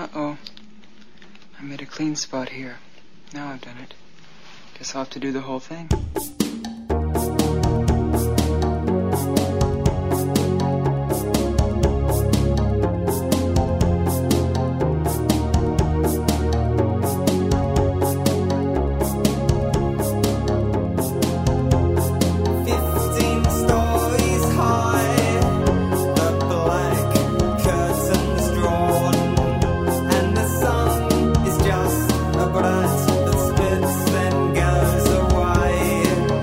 Uh-oh. I made a clean spot here. Now I've done it. Guess I'll have to do the whole thing. That spits then goes away.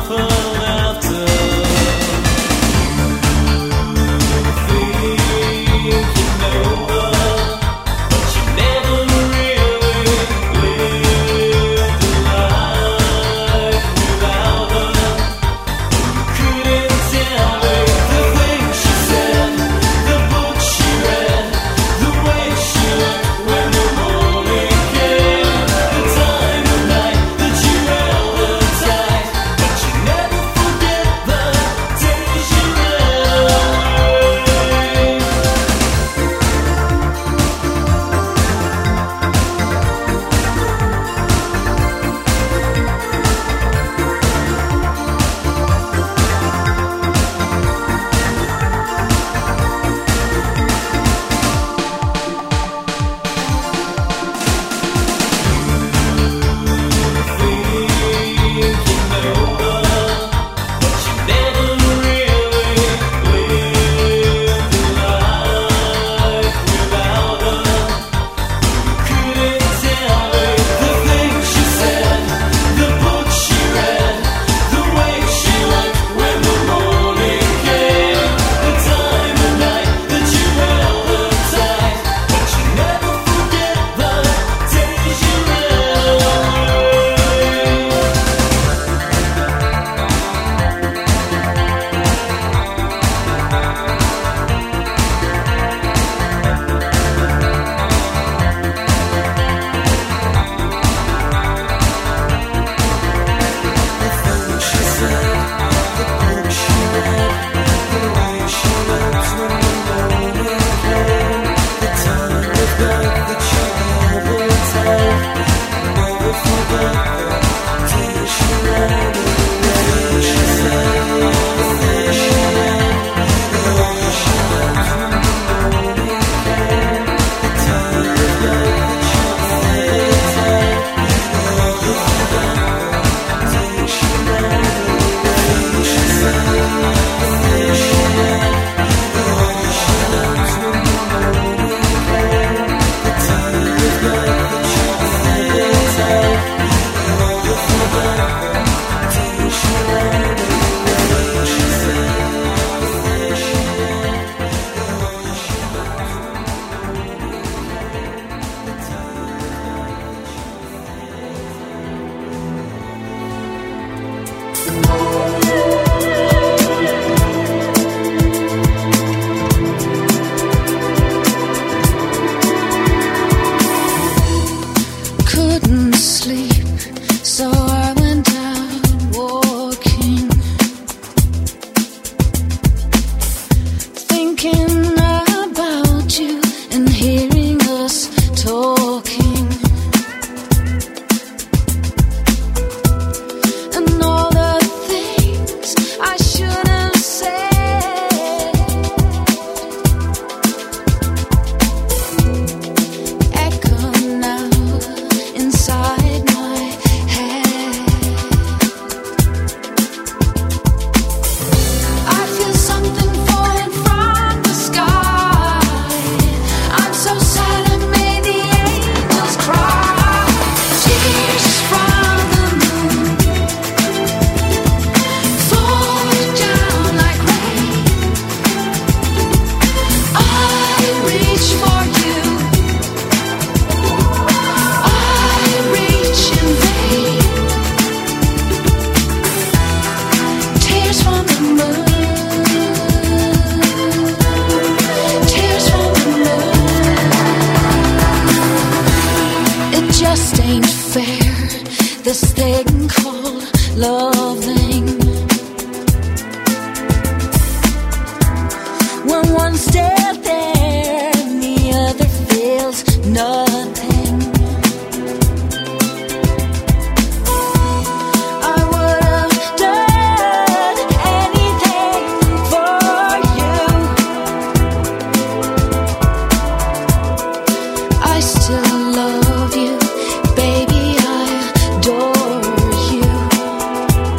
Still love you, baby, I adore you.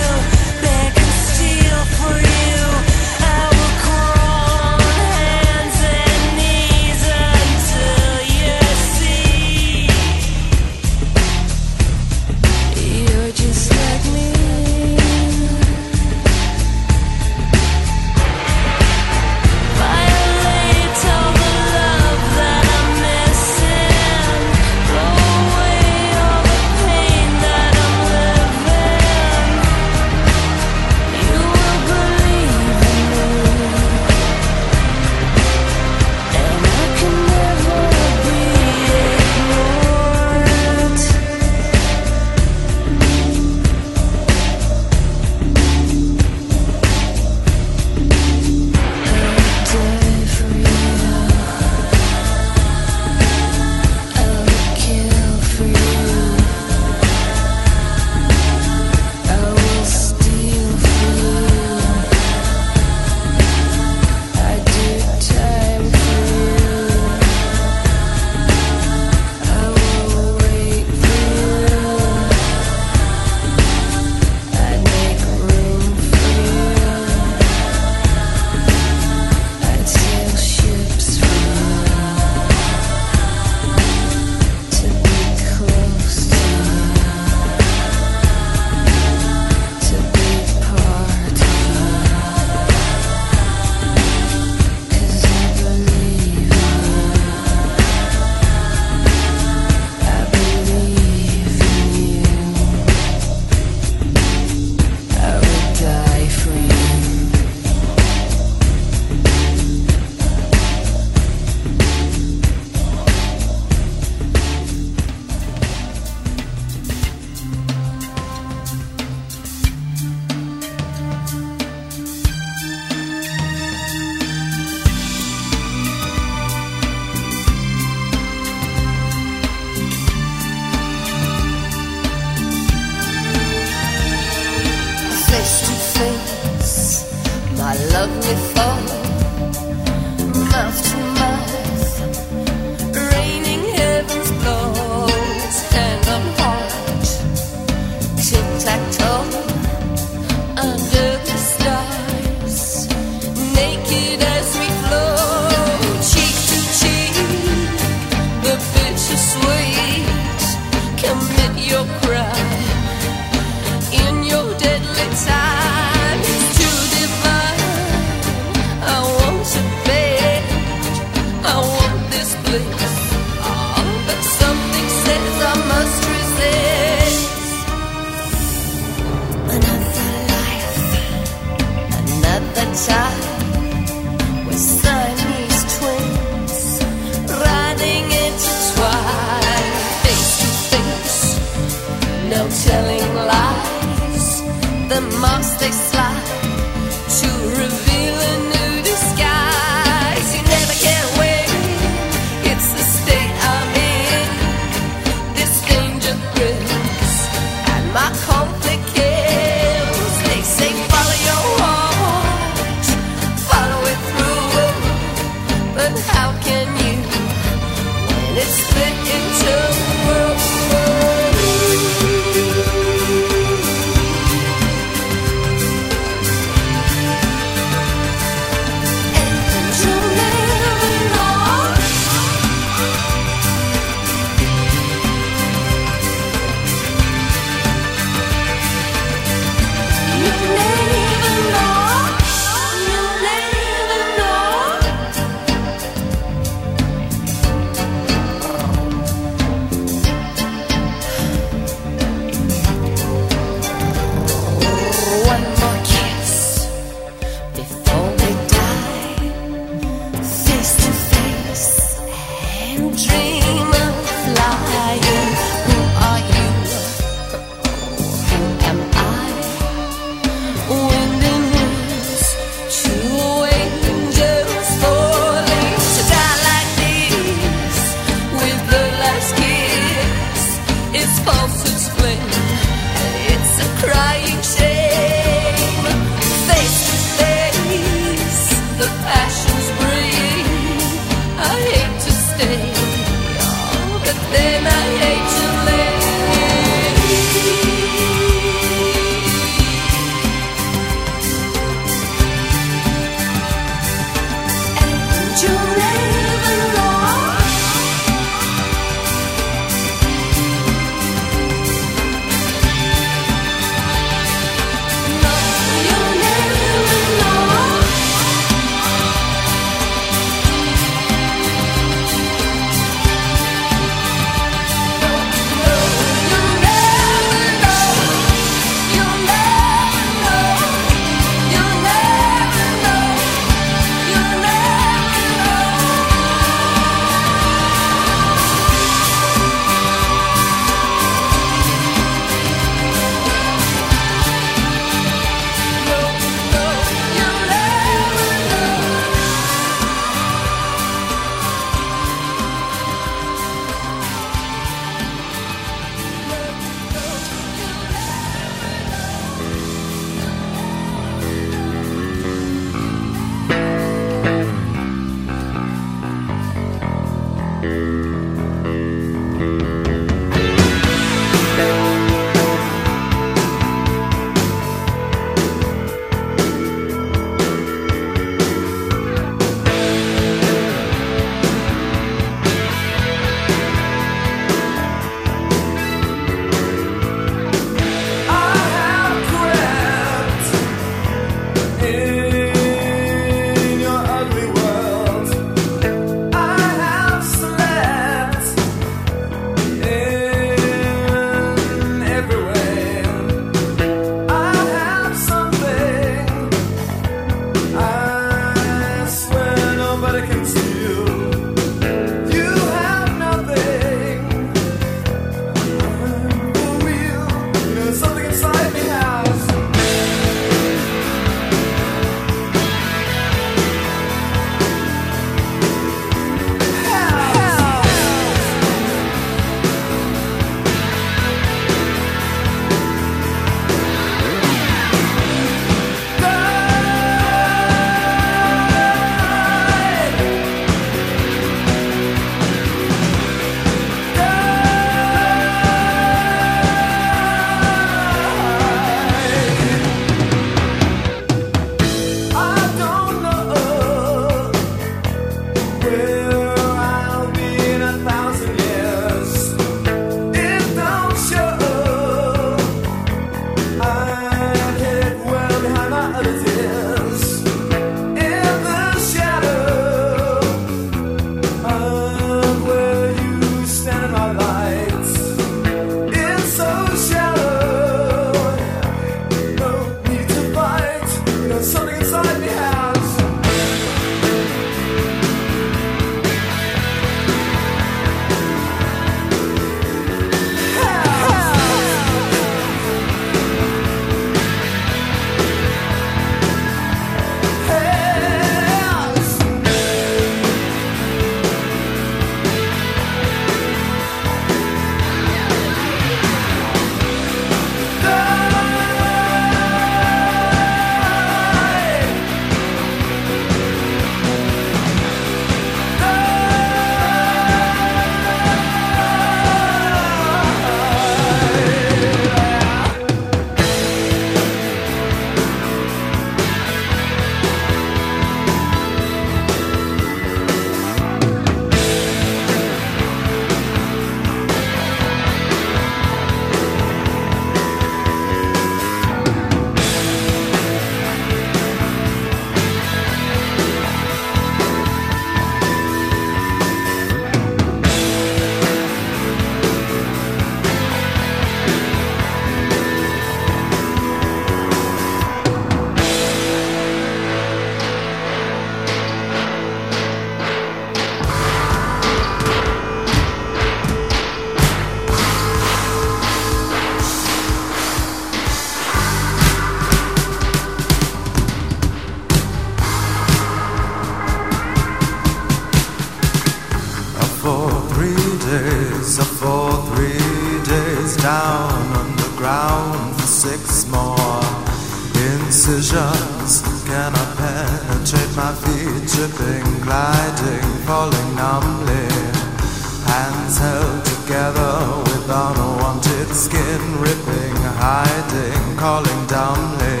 3 days down underground for 6 more incisions. Cannot penetrate my feet, tripping, gliding, falling numbly. Hands held together with unwanted skin, ripping, hiding, calling dumbly.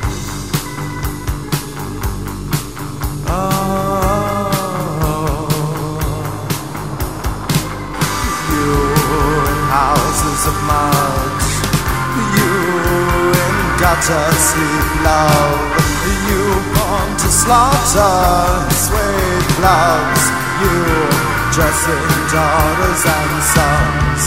Houses of mud, you in gutter sleep, love. You born to slaughter, suede gloves. You dressing daughters and sons.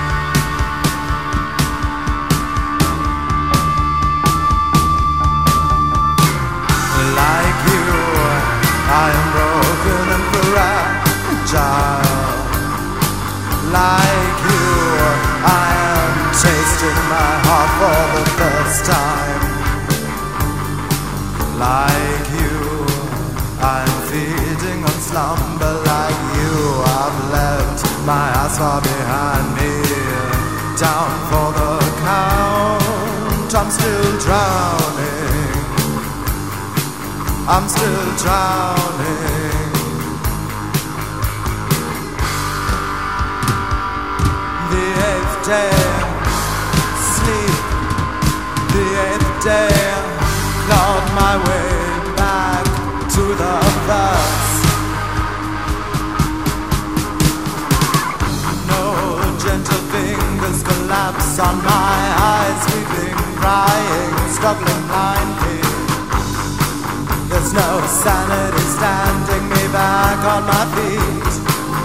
Like you, I am broken and fragile. Like you, I am tasting my heart for the first time. Like you, I'm feeding on slumber. Like you, I've left my eyes far behind me. Down for the count, I'm still drowning. I'm still drowning. The 8th day, sleep. The 8th day, clawed my way back to the first. No gentle fingers collapse on my eyes, weeping, crying, struggling blindly. There's no sanity standing me back on my feet.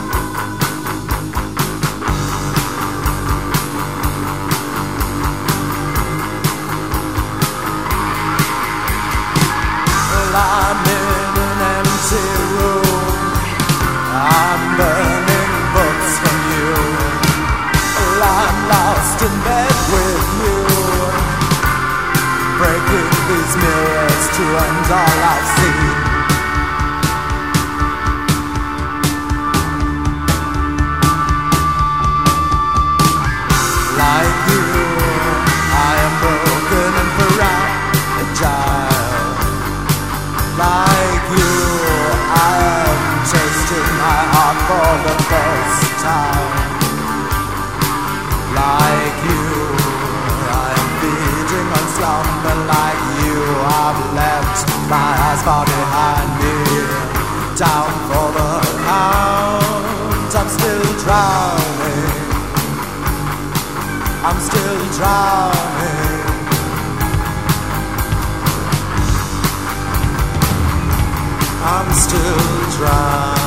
I'm in an empty room. I'm burning books from you. I'm lost in bed with you, breaking these mirrors to end all I've seen. Like you, I am broken and fragile. Like you, I am tasting my heart for the first time. Like you, I am feeding on slumber. Like you, I've left my eyes far behind me. Down for the count, I'm still drowning. I'm still drowning. I'm still drowning.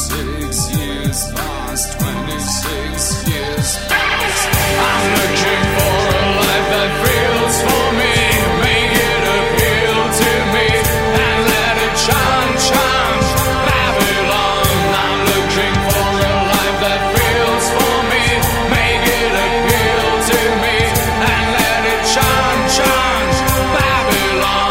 26 years past, 26 years past. I'm looking for a life that feels for me. Make it appeal to me and let it shine, shine. Babylon, I'm looking for a life that feels for me. Make it appeal to me and let it shine, shine. Babylon.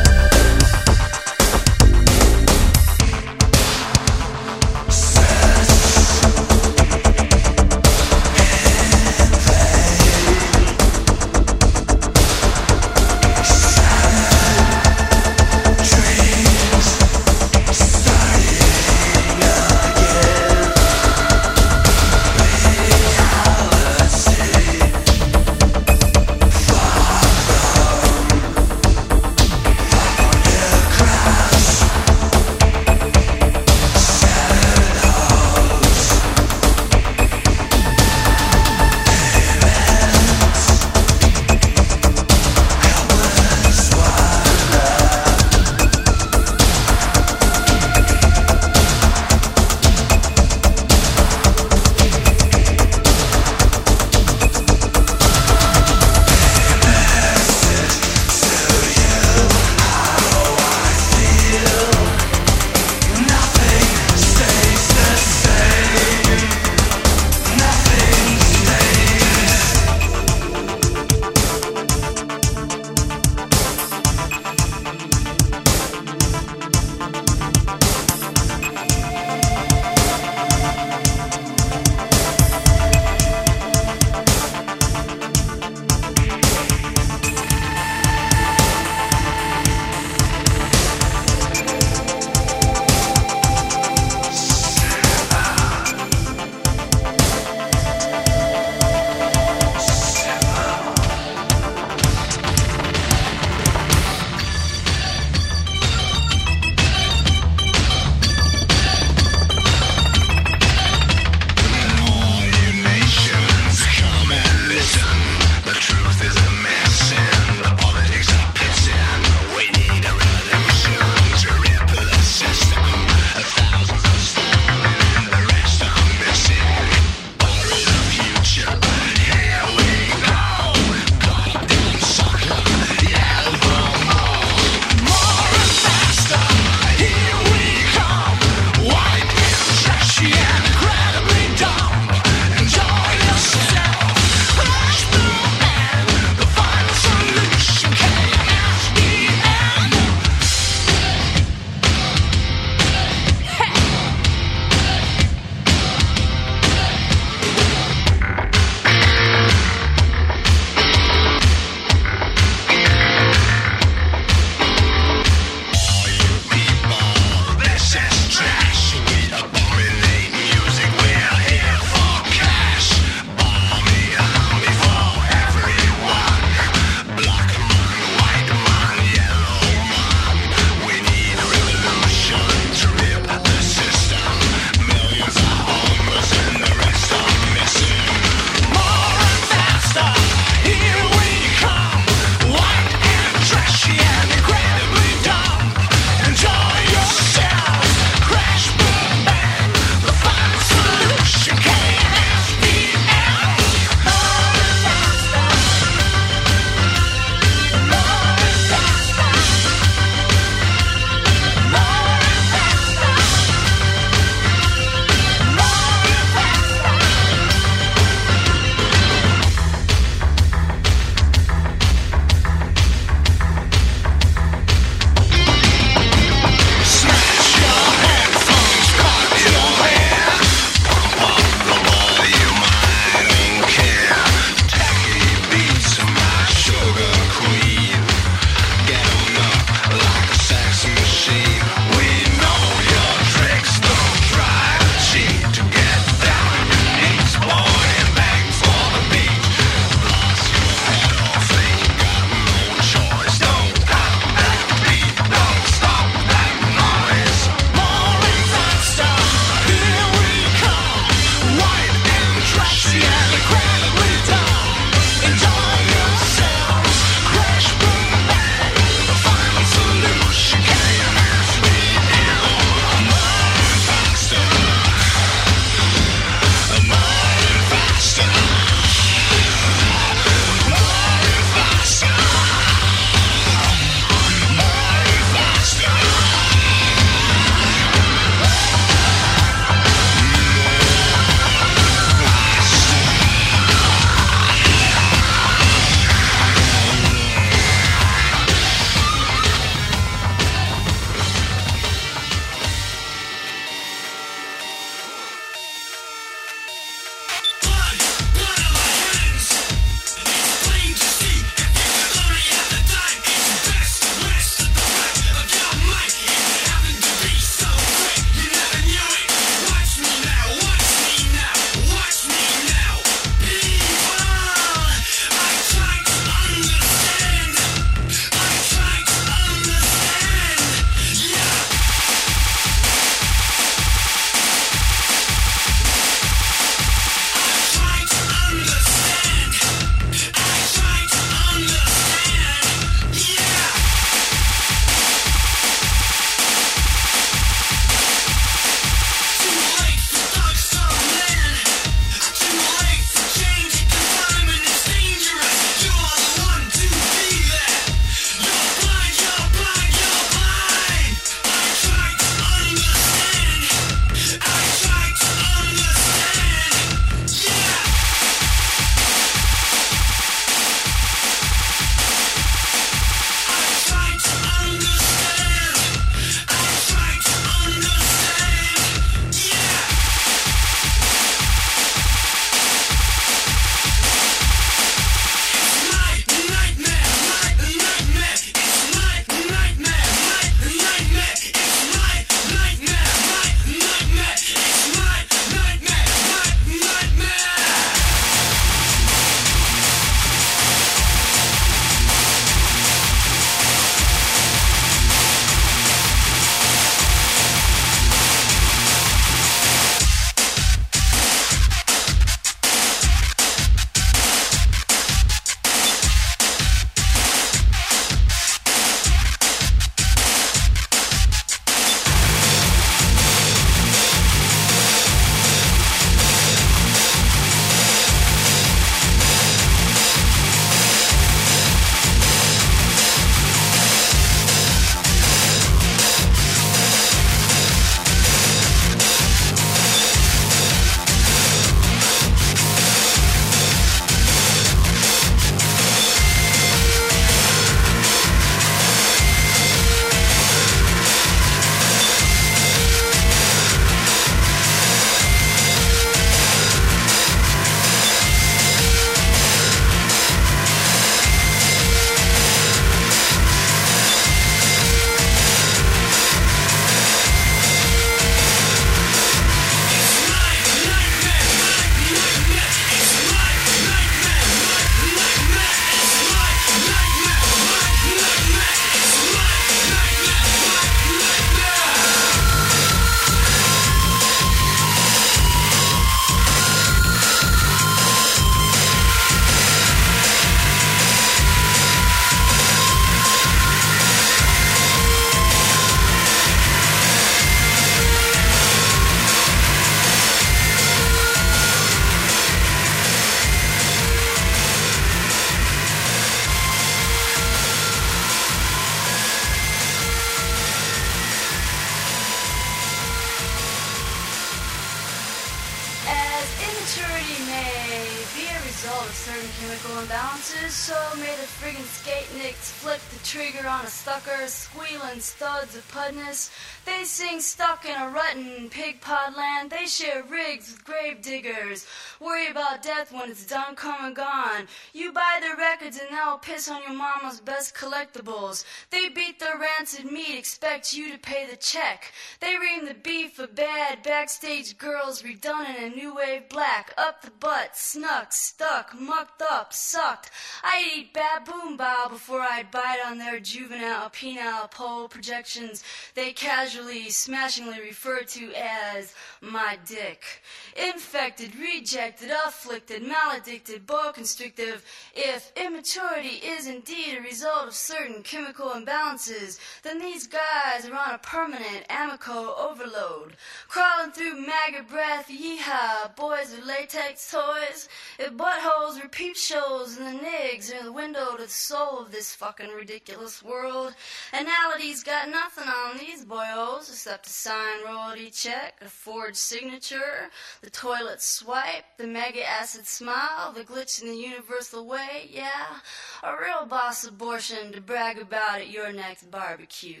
Immaturity may be a result of certain chemical imbalances, so may the friggin' skate-nicks flip the trigger on a stucker, squealing studs of pudness. They sing stuck in a rut in pig pod land. They share rigs with grave diggers, worry about death when it's done, come and gone. You buy their records and they'll piss on your mama's best collectibles. They beat their rancid meat, expect you to pay the check. They ream the beef for bad backstage girls redone in a new wave black. Up the butt, snuck, stuck, mucked up, sucked. I'd eat baboon bow before I'd bite on their juvenile penile pole projections they casually, smashingly refer to as my dick. Infected, rejected, afflicted, maledicted, boa constrictive. If immaturity is indeed a result of certain chemical imbalances, then these guys are on a permanent Amico overload. Crawling through maggot breath, yeehaw, boys with latex toys. If buttholes were peep shows and the nigs are the window to the soul of this fucking ridiculous world. Anality's got nothing on these boyos except a signed royalty check, a forged signature, the toilet swipe, the mega acid smile, the glitch in the universal way, yeah, a real boss abortion to brag about at your next barbecue.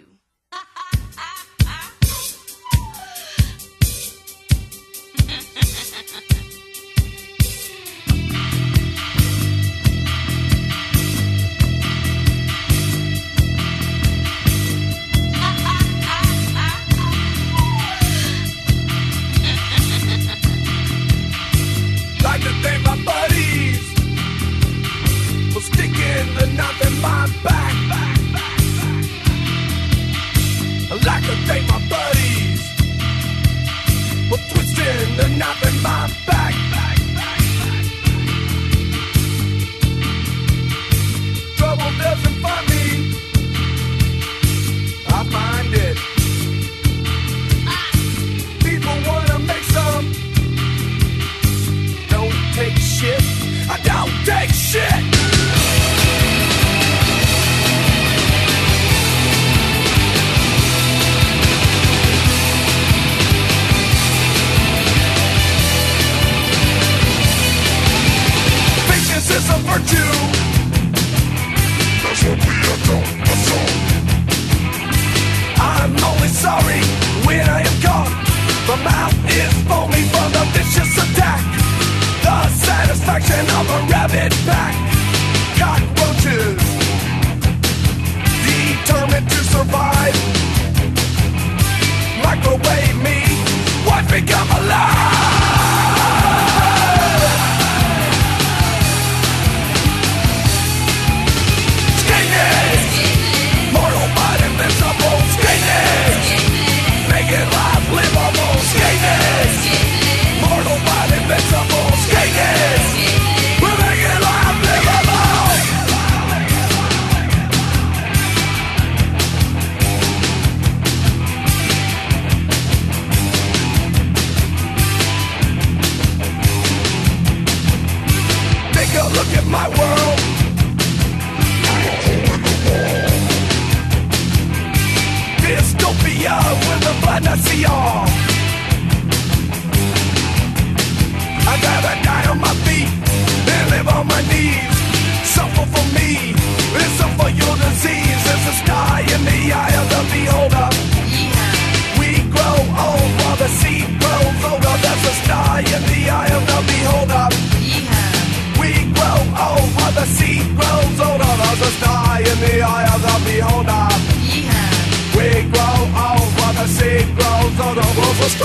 Like to thank my buddies for sticking the knife in my back. I'd like to thank my buddies for twisting the knife in my back. Trouble doesn't find me, I find it. People wanna make some. Don't take shit, I don't take shit. Patience is a virtue. That's what we are done, that's all. I'm only sorry when I am caught. My mouth is foamy from the vicious attack. The satisfaction of a rabbit pack. Cockroaches, determined to survive. Microwave me, what become alive? Skating, mortal but invincible. Skating, making life livable. Skating, mortal but invincible. Skating, we're making life livable. Take a look at my world. Dystopia with a Venecia. I'd rather die on my feet than live on my knees. Suffer for me, and suffer your disease. There's a sky in the eye of the beholder. We grow old while the seed grows older. There's a sky in the eye of the beholder. We grow old while the seed grows older. There's a sky in the eye of the beholder. We grow old while the seed grows older. There's a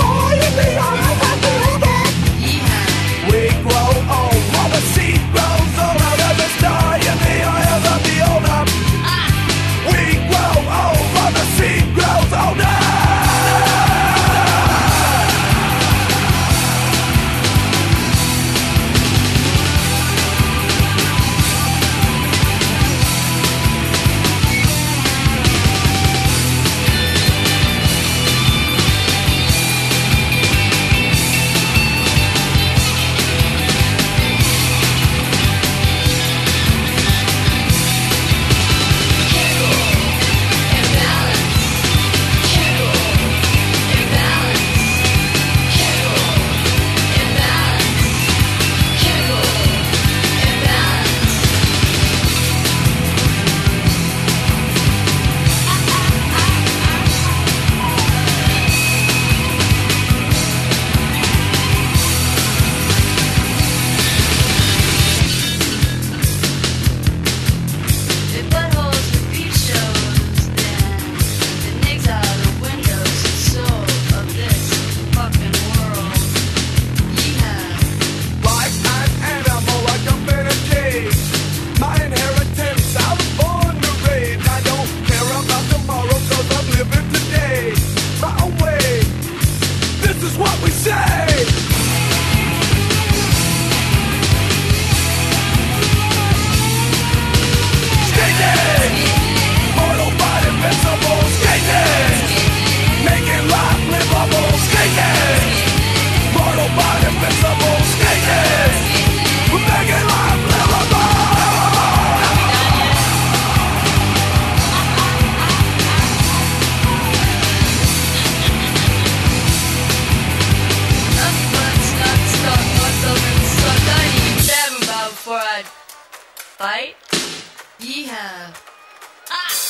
fight? Yeehaw. Ah!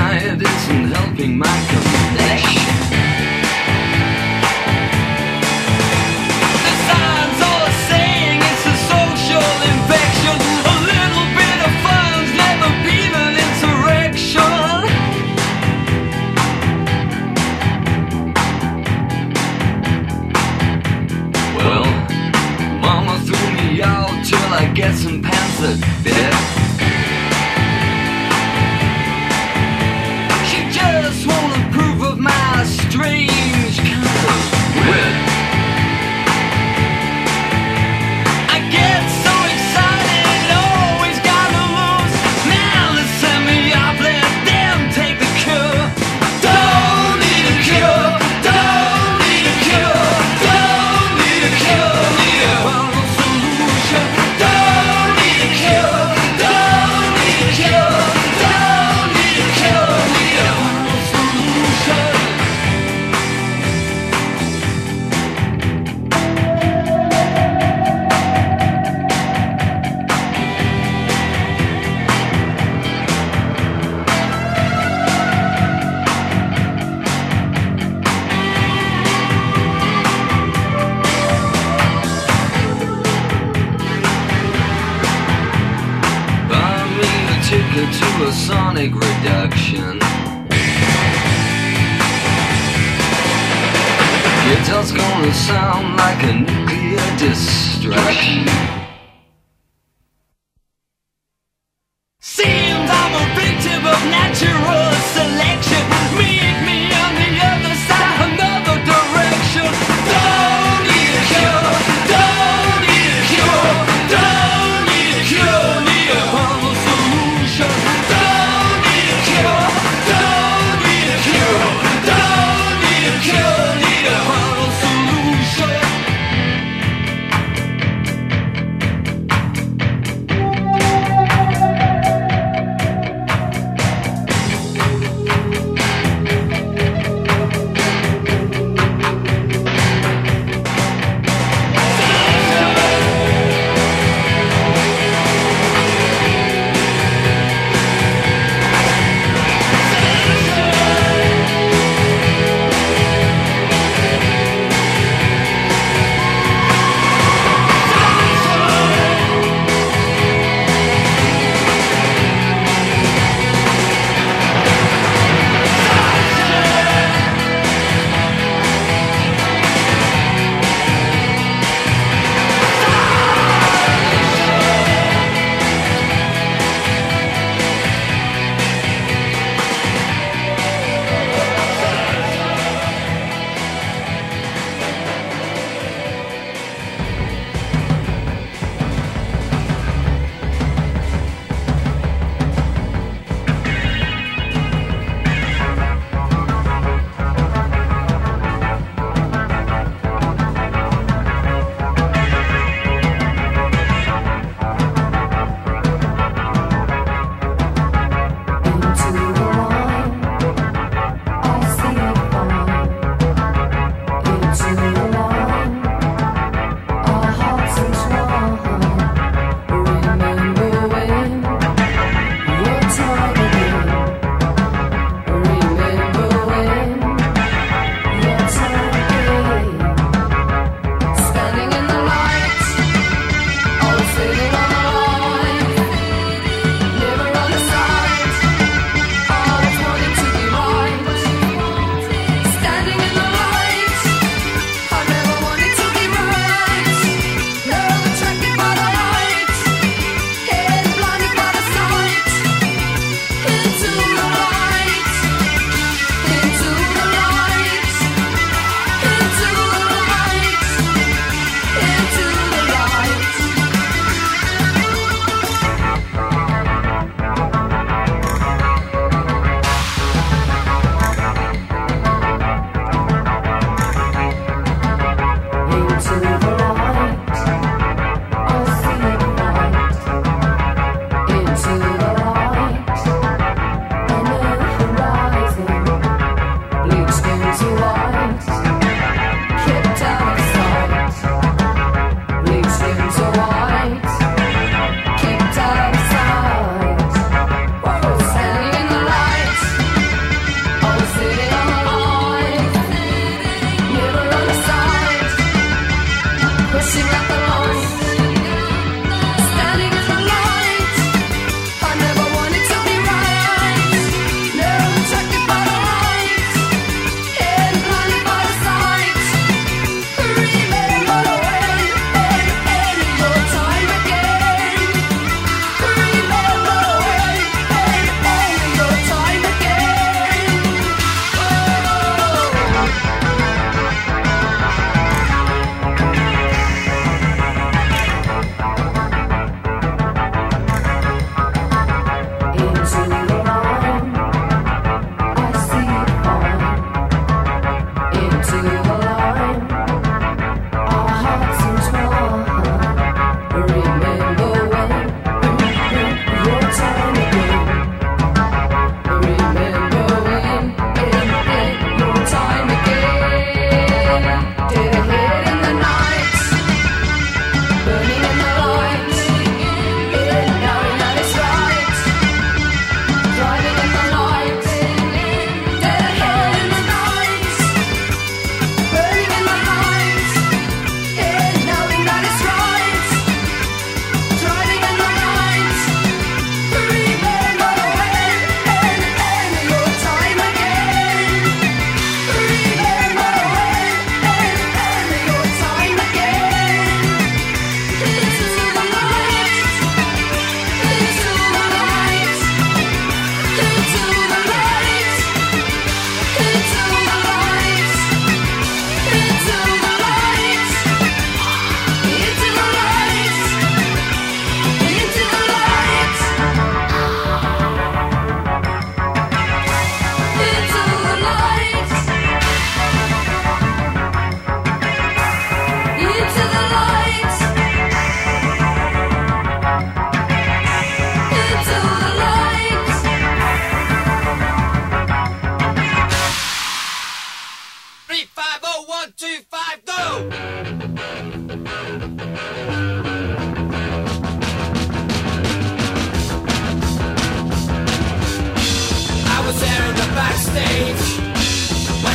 it isn't helping my complexion. The signs are saying it's a social infection. A little bit of fun's never been an insurrection. Well, Mama threw me out till I get some pants that fit. She just won't approve of my strange kind of wit. I get so excited, always gotta lose. Now they send me off, let them take the cure. Don't need a cure, don't need a cure, don't need a cure, need a final solution. Don't need a cure, don't need a cure, don't need a cure, need a final solution. Buy me a ticket to a sonic reduction. Guitar's gonna sound like a nuclear destruction. Seems I'm a victim of natural selection. Meet me on the other side, another direction. Don't need a cure, don't need a cure, don't need a cure, need a final solution. Don't need a cure, don't need a cure, don't need a cure, need a final solution.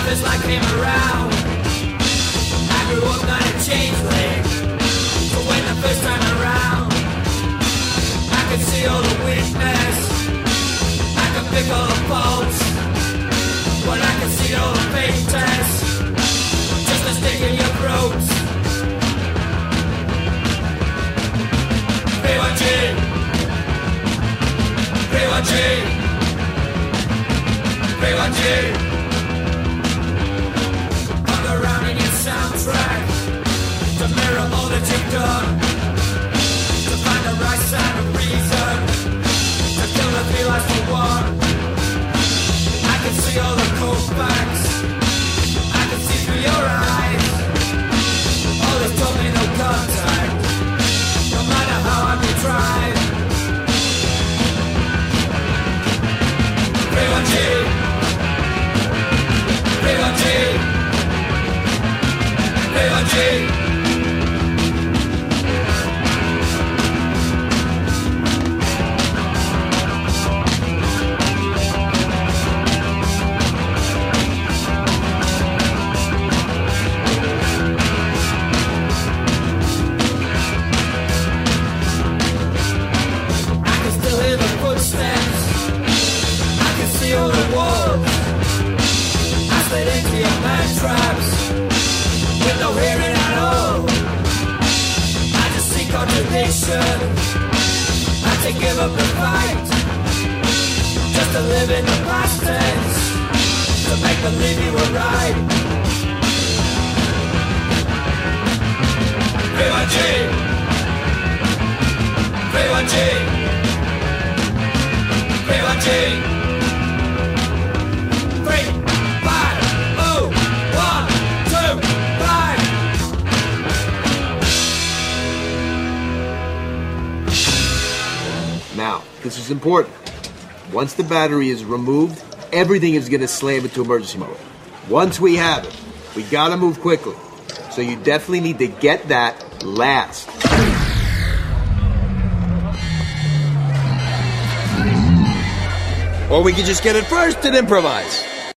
Life is like came around. I grew up not a changeling. So when the first time around, I could see all the weakness, I could pick all the faults, but I could see all the fake tests, just a stick in your throat. P1G, P1G, P1G. Hung around in your soundtrack to mirror all that you've done, to find the right side of reason, to kill the three lives for one. I can see all the cold facts, I can see through your eyes. All this told me no contact, no matter how hard we tried. P1G, P1G, P1G. All the walls I slid into your man traps with no hearing at all. I just see contradiction. I had to give up the fight just to live in the past tense, to make believe you were right. P1G, P1G, P1G. 3, 5, oh, 1, 2, 5. Now, this is important. Once the battery is removed, everything is going to slam into emergency mode. Once we have it, we got to move quickly. So you definitely need to get that last. Or we could just get it first and improvise.